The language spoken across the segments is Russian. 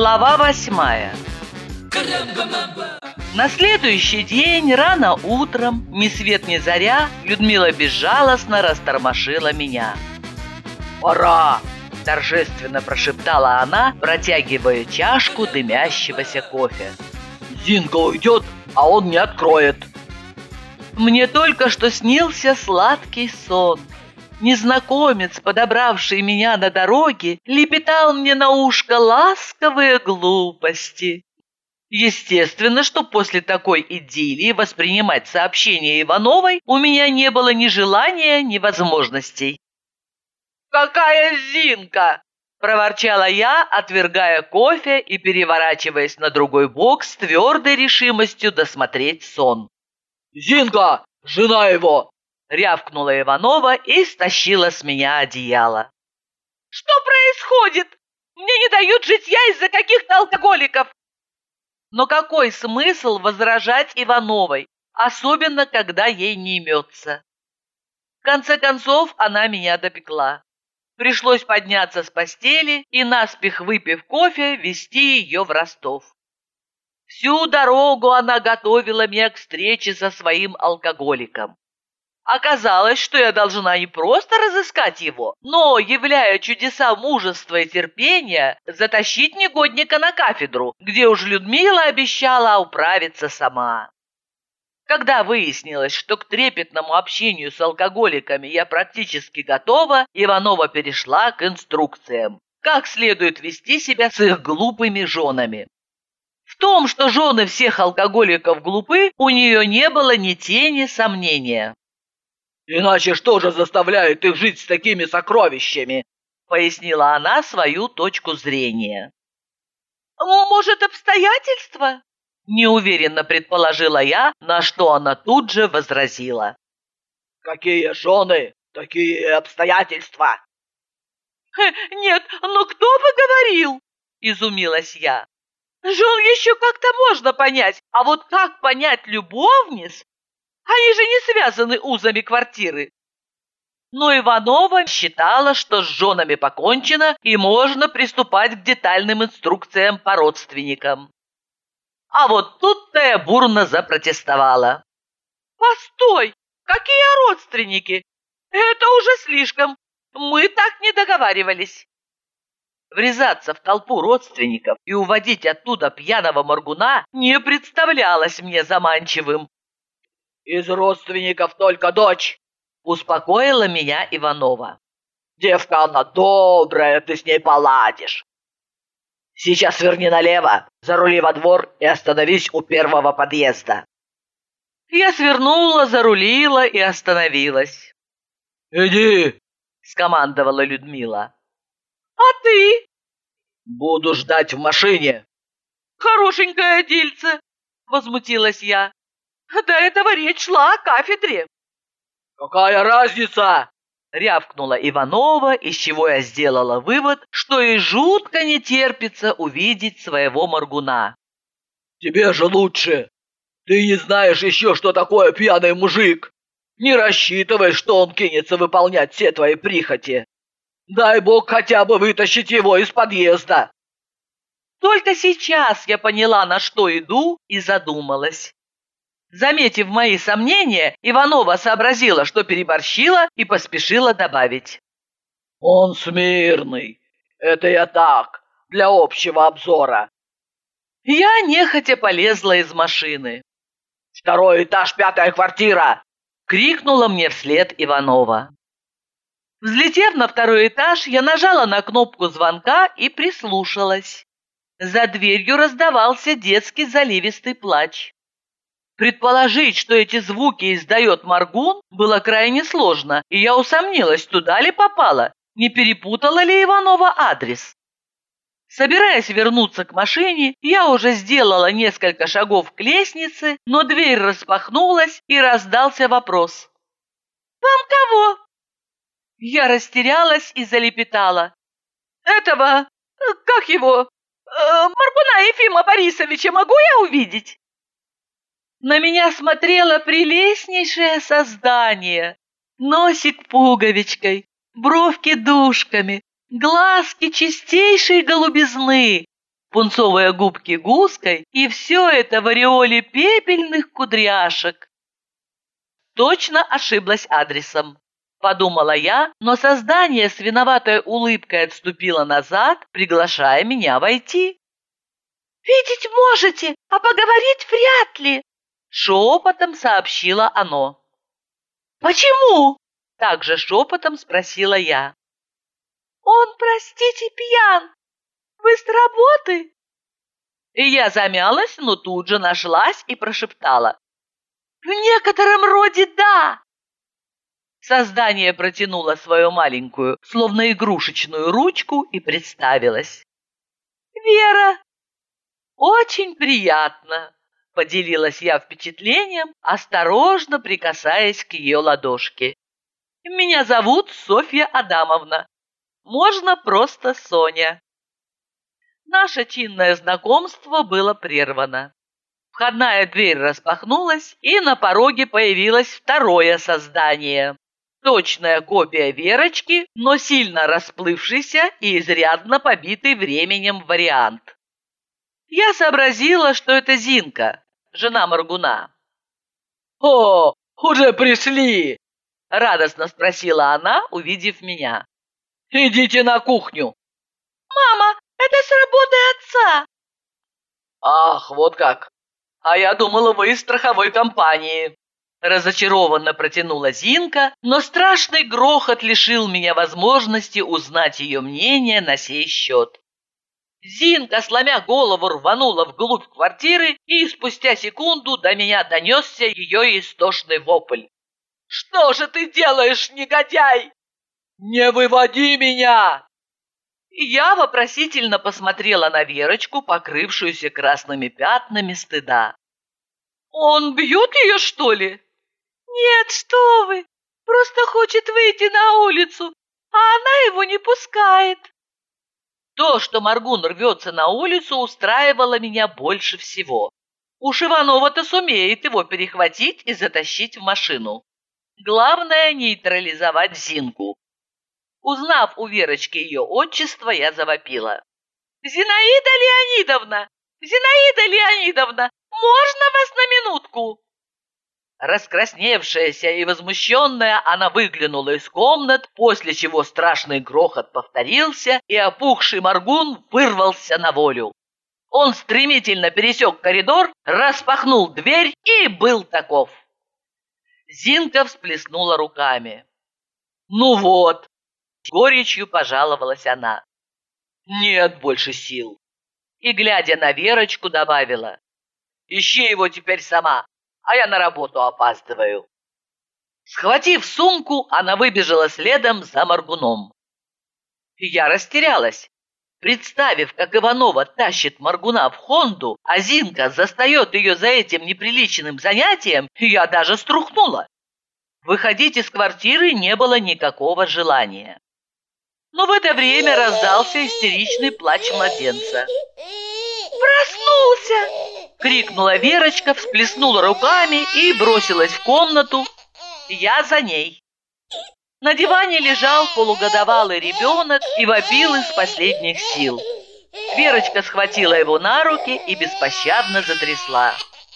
Глава 8. На следующий день, рано утром, ни свет ни заря, Людмила безжалостно растормошила меня. «Пора!» – торжественно прошептала она, протягивая чашку дымящегося кофе. «Зинка уйдет, а он не откроет!» Мне только что снился сладкий сон. Незнакомец, подобравший меня на дороге, лепетал мне на ушко ласковые глупости. Естественно, что после такой идиллии воспринимать сообщение Ивановой у меня не было ни желания, ни возможностей. «Какая Зинка!» – проворчала я, отвергая кофе и переворачиваясь на другой бок с твердой решимостью досмотреть сон. «Зинка! Жена его!» – рявкнула Иванова и стащила с меня одеяло. «Что происходит? Мне не дают житья из-за каких-то алкоголиков!» Но какой смысл возражать Ивановой, особенно когда ей не имется? В конце концов, она меня допекла. Пришлось подняться с постели и, наспех выпив кофе, везти ее в Ростов. Всю дорогу она готовила меня к встрече со своим алкоголиком. Оказалось, что я должна не просто разыскать его, но, являя чудеса мужества и терпения, затащить негодника на кафедру, где уж Людмила обещала управиться сама. Когда выяснилось, что к трепетному общению с алкоголиками я практически готова, Иванова перешла к инструкциям, как следует вести себя с их глупыми женами. В том, что жены всех алкоголиков глупы, у нее не было ни тени сомнения. «Иначе что же заставляет их жить с такими сокровищами?» – пояснила она свою точку зрения. «Может, обстоятельства?» – неуверенно предположила я, на что она тут же возразила. «Какие жены, такие обстоятельства!» «Нет, но кто бы говорил?» – изумилась я. «Жен еще как-то можно понять, а вот как понять любовниц? Они же не связаны узами квартиры». Но Иванова считала, что с женами покончено и можно приступать к детальным инструкциям по родственникам. А вот тут-то я бурно запротестовала. «Постой! Какие родственники? Это уже слишком. Мы так не договаривались». Врезаться в толпу родственников и уводить оттуда пьяного моргуна не представлялось мне заманчивым. «Из родственников только дочь», – успокоила меня Иванова. «Девка она добрая, ты с ней поладишь. Сейчас сверни налево, зарули во двор и остановись у первого подъезда». Я свернула, зарулила и остановилась. «Иди», – скомандовала Людмила. «А ты?» «Буду ждать в машине». «Хорошенькое дельце», – возмутилась я. «До этого речь шла о кафедре». «Какая разница?» – рявкнула Иванова, из чего я сделала вывод, что ей жутко не терпится увидеть своего моргуна. «Тебе же лучше. Ты не знаешь еще, что такое пьяный мужик. Не рассчитывай, что он кинется выполнять все твои прихоти. Дай бог хотя бы вытащить его из подъезда». Только сейчас я поняла, на что иду, и задумалась. Заметив мои сомнения, Иванова сообразила, что переборщила, и поспешила добавить. «Он смирный. Это я так, для общего обзора». Я нехотя полезла из машины. «Второй этаж, 5-я квартира!» — крикнула мне вслед Иванова. Взлетев на 2-й этаж, я нажала на кнопку звонка и прислушалась. За дверью раздавался детский заливистый плач. Предположить, что эти звуки издает моргун, было крайне сложно, и я усомнилась, туда ли попала, не перепутала ли Иванова адрес. Собираясь вернуться к машине, я уже сделала несколько шагов к лестнице, но дверь распахнулась, и раздался вопрос. «Вам кого?» Я растерялась и залепетала. «Этого, как его, Моргуна Ефима Борисовича могу я увидеть?» На меня смотрело прелестнейшее создание. Носик пуговичкой, бровки дужками, глазки чистейшей голубизны. пунцовые губки гуской, и все это в ореоле пепельных кудряшек. Точно ошиблась адресом, подумала я, но создание с виноватой улыбкой отступило назад, приглашая меня войти. «Видеть можете, а поговорить вряд ли», — шепотом сообщило оно. «Почему?» — также шепотом спросила я. «Он, простите, пьян. Вы с работы?» И я замялась, но тут же нашлась и прошептала. «В некотором роде да». Создание протянуло свою маленькую, словно игрушечную ручку и представилось. «Вера». «Очень приятно», — поделилась я впечатлением, осторожно прикасаясь к ее ладошке. «Меня зовут Софья Адамовна. Можно просто Соня». Наше чинное знакомство было прервано. Входная дверь распахнулась, и на пороге появилось второе создание. Точная копия Верочки, но сильно расплывшийся и изрядно побитый временем вариант. Я сообразила, что это Зинка, жена Моргуна. «О, уже пришли!» – радостно спросила она, увидев меня. «Идите на кухню!» «Мама, это с работы отца!» «Ах, вот как! А я думала, вы из страховой компании!» Разочарованно протянула Зинка, но страшный грохот лишил меня возможности узнать ее мнение на сей счет. Зинка, сломя голову, рванула вглубь квартиры, и спустя секунду до меня донесся ее истошный вопль. «Что же ты делаешь, негодяй? Не выводи меня!» И я вопросительно посмотрела на Верочку, покрывшуюся красными пятнами стыда. «Он бьет ее, что ли?» «Нет, что вы! Просто хочет выйти на улицу, а она его не пускает». То, что Моргун рвется на улицу, устраивало меня больше всего. Уж Иванова-то сумеет его перехватить и затащить в машину. Главное — нейтрализовать Зинку. Узнав у Верочки ее отчество, я завопила. «Зинаида Леонидовна! Зинаида Леонидовна! Можно вас на минутку?» Раскрасневшаяся и возмущенная, она выглянула из комнат, после чего страшный грохот повторился, и опухший Моргун вырвался на волю. Он стремительно пересек коридор, распахнул дверь и был таков. Зинка всплеснула руками. «Ну вот!» — горечью пожаловалась она. «Нет больше сил!» И, глядя на Верочку, добавила. «Ищи его теперь сама, а я на работу опаздываю». Схватив сумку, она выбежала следом за Моргуном. Я растерялась. Представив, как Иванова тащит Моргуна в Хонду, а Зинка застает ее за этим неприличным занятием, я даже струхнула. Выходить из квартиры не было никакого желания. Но в это время раздался истеричный плач младенца. «Проснулся!» — крикнула Верочка, всплеснула руками и бросилась в комнату. Я за ней. На диване лежал полугодовалый ребенок и вопил из последних сил. Верочка схватила его на руки и беспощадно затрясла.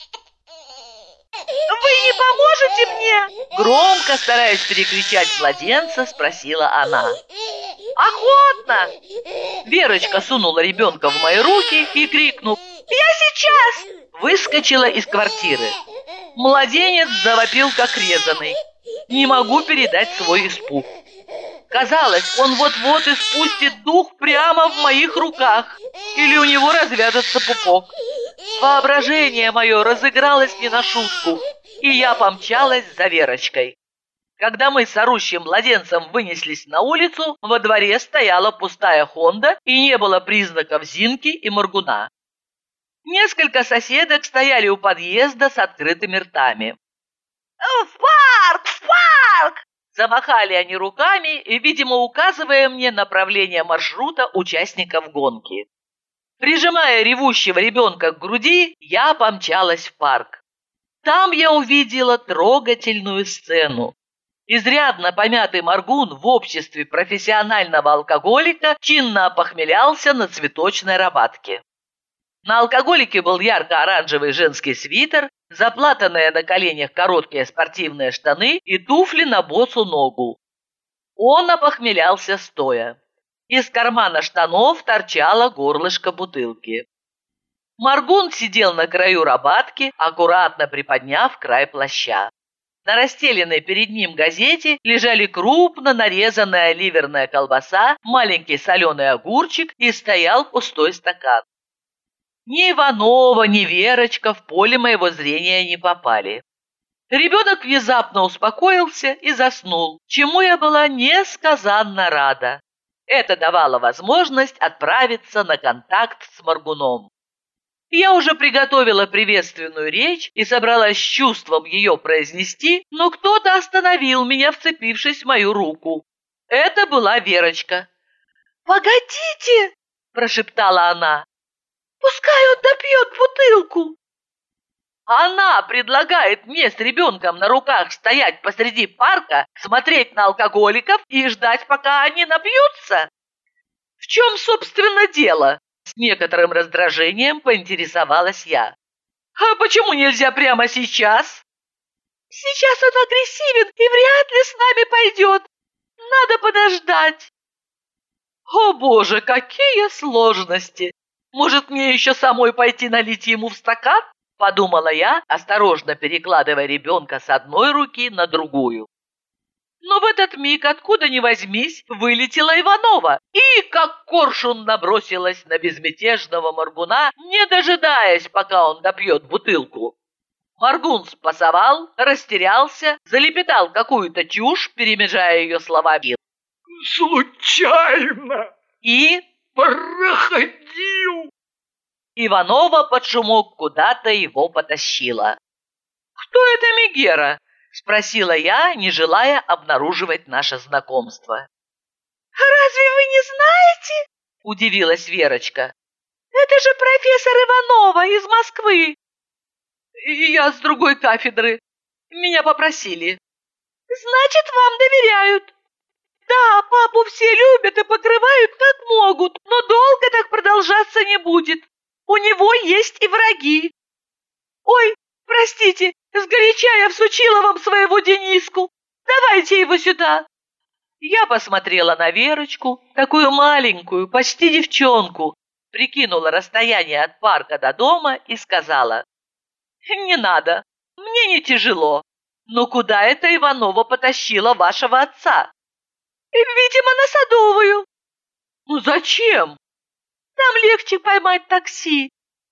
«Вы не поможете мне?» Громко, стараясь перекричать младенца, спросила она. «Охотно!» Верочка сунула ребенка в мои руки и, крикнув «Я сейчас!», выскочила из квартиры. Младенец завопил, как резаный. Не могу передать свой испуг. Казалось, он вот-вот испустит дух прямо в моих руках, или у него развяжется пупок. Воображение мое разыгралось не на шутку, и я помчалась за Верочкой. Когда мы с орущим младенцем вынеслись на улицу, во дворе стояла пустая Хонда, и не было признаков Зинки и Моргуна. Несколько соседок стояли у подъезда с открытыми ртами. «В парк! В парк!» Замахали они руками, и, видимо, указывая мне направление маршрута участников гонки. Прижимая ревущего ребенка к груди, я помчалась в парк. Там я увидела трогательную сцену. Изрядно помятый Моргун в обществе профессионального алкоголика чинно опохмелялся на цветочной рабатке. На алкоголике был ярко-оранжевый женский свитер, заплатанные на коленях короткие спортивные штаны и туфли на босу ногу. Он опохмелялся стоя. Из кармана штанов торчало горлышко бутылки. Моргун сидел на краю рабатки, аккуратно приподняв край плаща. На расстеленной перед ним газете лежали крупно нарезанная ливерная колбаса, маленький соленый огурчик и стоял пустой стакан. Ни Иванова, ни Верочка в поле моего зрения не попали. Ребенок внезапно успокоился и заснул, чему я была несказанно рада. Это давало возможность отправиться на контакт с Моргуном. Я уже приготовила приветственную речь и собралась с чувством ее произнести, но кто-то остановил меня, вцепившись в мою руку. Это была Верочка. «Погодите!» – прошептала она. «Пускай он допьет бутылку!» Она предлагает мне с ребенком на руках стоять посреди парка, смотреть на алкоголиков и ждать, пока они напьются? В чем, собственно, дело? С некоторым раздражением поинтересовалась я. А почему нельзя прямо сейчас? Сейчас он агрессивен и вряд ли с нами пойдет. Надо подождать. О боже, какие сложности! Может, мне еще самой пойти налить ему в стакан? Подумала я, осторожно перекладывая ребенка с одной руки на другую. Но в этот миг, откуда ни возьмись, вылетела Иванова и, как коршун, набросилась на безмятежного Моргуна, не дожидаясь, пока он допьет бутылку. Моргун спасовал, растерялся, залепетал какую-то чушь, перемежая ее словами. «Случайно! И проходил!» Иванова под шумок куда-то его потащила. «Кто это Мегера?» – спросила я, не желая обнаруживать наше знакомство. «Разве вы не знаете?» – удивилась Верочка. «Это же профессор Иванова из Москвы!» «Я с другой кафедры. Меня попросили». «Значит, вам доверяют?» «Да, папу все любят и покрывают как могут, но долго так продолжаться не будет. У него есть и враги. Ой, простите, сгоряча я всучила вам своего Дениску. Давайте его сюда». Я посмотрела на Верочку, такую маленькую, почти девчонку, прикинула расстояние от парка до дома и сказала: «Не надо, мне не тяжело. Но куда это Иванова потащила вашего отца?» «Видимо, на Садовую». «Ну зачем?» «Там легче поймать такси».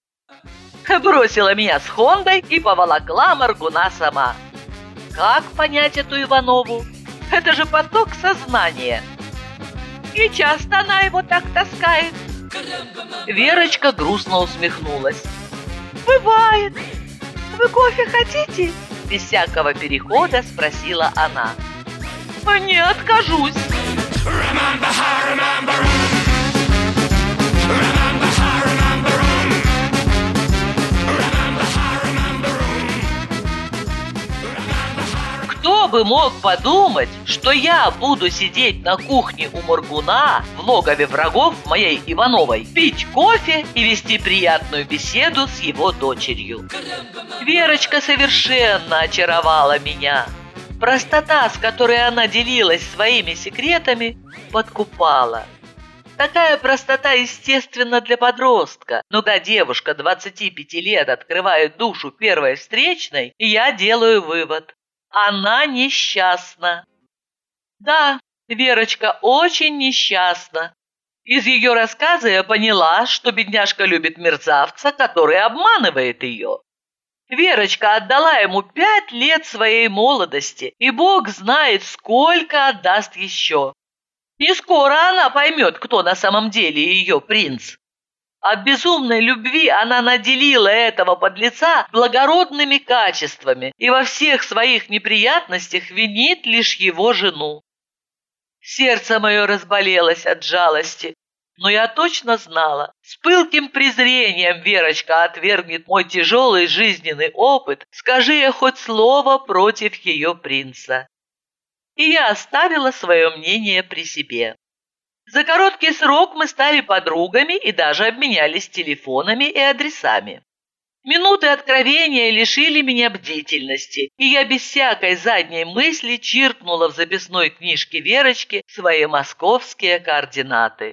Бросила меня с Хондой и поволокла Моргуна сама. Как понять эту Иванову? Это же поток сознания. И часто она его так таскает. Верочка грустно усмехнулась. «Бывает. Вы кофе хотите?» Без всякого перехода спросила она. «Не откажусь». Кто бы мог подумать, что я буду сидеть на кухне у Моргуна в логове врагов моей Ивановой, пить кофе и вести приятную беседу с его дочерью. Верочка совершенно очаровала меня. Простота, с которой она делилась своими секретами, подкупала. Такая простота естественна для подростка, но когда девушка 25 лет открывает душу первой встречной, я делаю вывод: она несчастна. Да, Верочка очень несчастна. Из ее рассказа я поняла, что бедняжка любит мерзавца, который обманывает ее. Верочка отдала ему 5 лет своей молодости, и Бог знает, сколько отдаст еще. Не скоро она поймет, кто на самом деле ее принц. От безумной любви она наделила этого подлеца благородными качествами и во всех своих неприятностях винит лишь его жену. Сердце мое разболелось от жалости, но я точно знала, с пылким презрением Верочка отвергнет мой тяжелый жизненный опыт, скажи я хоть слово против ее принца. И я оставила свое мнение при себе. За короткий срок мы стали подругами и даже обменялись телефонами и адресами. Минуты откровения лишили меня бдительности, и я без всякой задней мысли чиркнула в записной книжке Верочки свои московские координаты.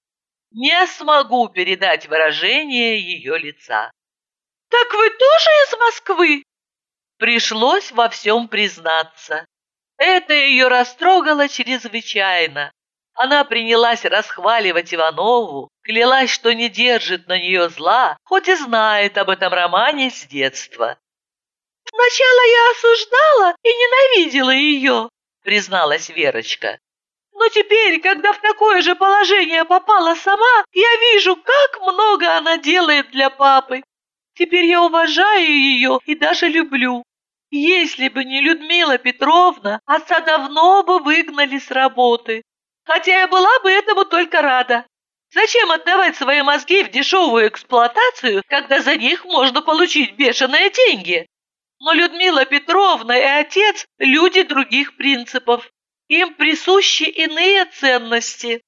Не смогу передать выражение ее лица. «Так вы тоже из Москвы?» Пришлось во всем признаться. Это ее растрогало чрезвычайно. Она принялась расхваливать Иванову, клялась, что не держит на нее зла, хоть и знает об этом романе с детства. «Сначала я осуждала и ненавидела ее», призналась Верочка. «Но теперь, когда в такое же положение попала сама, я вижу, как много она делает для папы. Теперь я уважаю ее и даже люблю. Если бы не Людмила Петровна, отца давно бы выгнали с работы. Хотя я была бы этому только рада. Зачем отдавать свои мозги в дешевую эксплуатацию, когда за них можно получить бешеные деньги? Но Людмила Петровна и отец – люди других принципов. Им присущи иные ценности».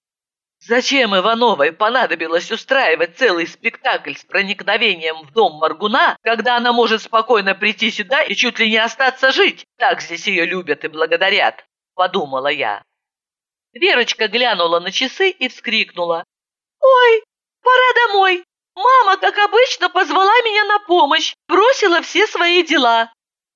Зачем Ивановой понадобилось устраивать целый спектакль с проникновением в дом Моргуна, когда она может спокойно прийти сюда и чуть ли не остаться жить? Так здесь ее любят и благодарят, подумала я. Верочка глянула на часы и вскрикнула. «Ой, пора домой! Мама, как обычно, позвала меня на помощь, бросила все свои дела».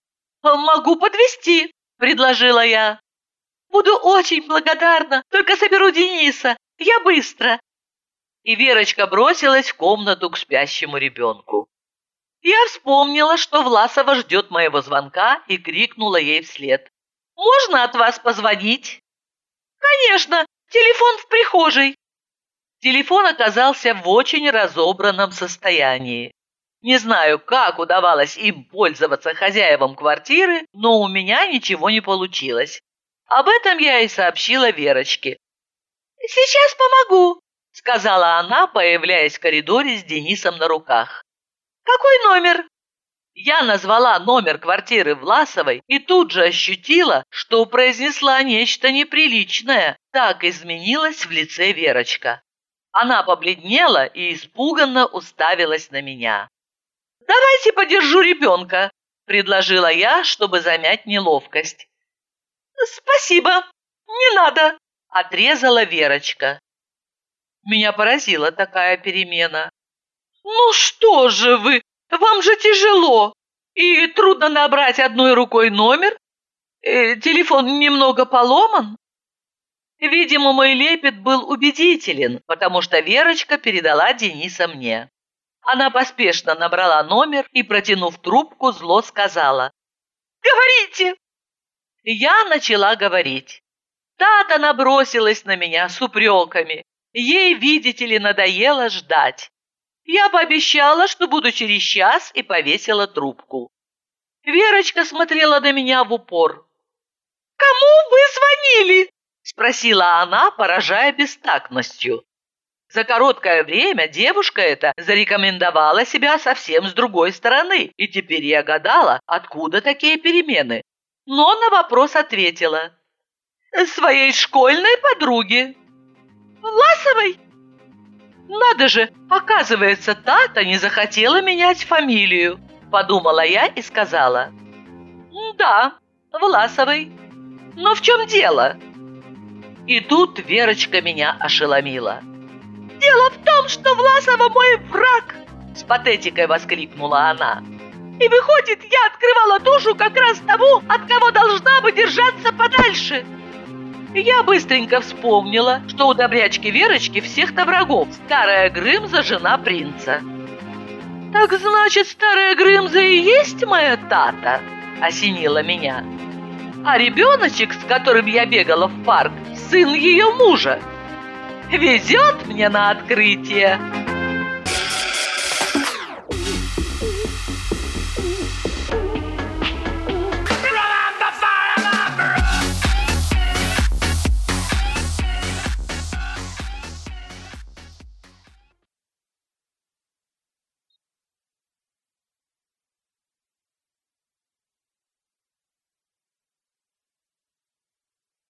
«Могу подвезти», – предложила я. «Буду очень благодарна, только соберу Дениса. Я быстро». И Верочка бросилась в комнату к спящему ребенку. Я вспомнила, что Власова ждет моего звонка, и крикнула ей вслед. «Можно от вас позвонить?» «Конечно, телефон в прихожей». Телефон оказался в очень разобранном состоянии. Не знаю, как удавалось им пользоваться хозяевам квартиры, но у меня ничего не получилось. Об этом я и сообщила Верочке. «Сейчас помогу», — сказала она, появляясь в коридоре с Денисом на руках. «Какой номер?» Я назвала номер квартиры Власовой и тут же ощутила, что произнесла нечто неприличное. Так изменилась в лице Верочка. Она побледнела и испуганно уставилась на меня. «Давайте подержу ребенка», – предложила я, чтобы замять неловкость. «Спасибо, не надо», – отрезала Верочка. Меня поразила такая перемена. «Ну что же вы, вам же тяжело, и трудно набрать одной рукой номер? Телефон немного поломан?» Видимо, мой лепет был убедителен, потому что Верочка передала Дениса мне. Она поспешно набрала номер и, протянув трубку, зло сказала: «Говорите!» Я начала говорить. Тата набросилась на меня с упреками. Ей, видите ли, надоело ждать. Я пообещала, что буду через час, и повесила трубку. Верочка смотрела на меня в упор. «Кому вы звонили?» – спросила она, поражая бестактностью. За короткое время девушка эта зарекомендовала себя совсем с другой стороны, и теперь я гадала, откуда такие перемены. Но на вопрос ответила: «Своей школьной подруге». «Власовой?» «Надо же, оказывается, Тата не захотела менять фамилию», – подумала я и сказала: «Да, Власовой. Но в чем дело?» И тут Верочка меня ошеломила. «Дело в том, что Власова мой враг!» – с патетикой воскликнула она. «И выходит, я открывала душу как раз тому, от кого должна бы держаться подальше!» Я быстренько вспомнила, что у добрячки Верочки всех-то врагов старая Грымза – жена принца. «Так значит, старая Грымза и есть моя Тата?» – осенила меня. «А ребеночек, с которым я бегала в парк, сын ее мужа. Везет мне на открытие!»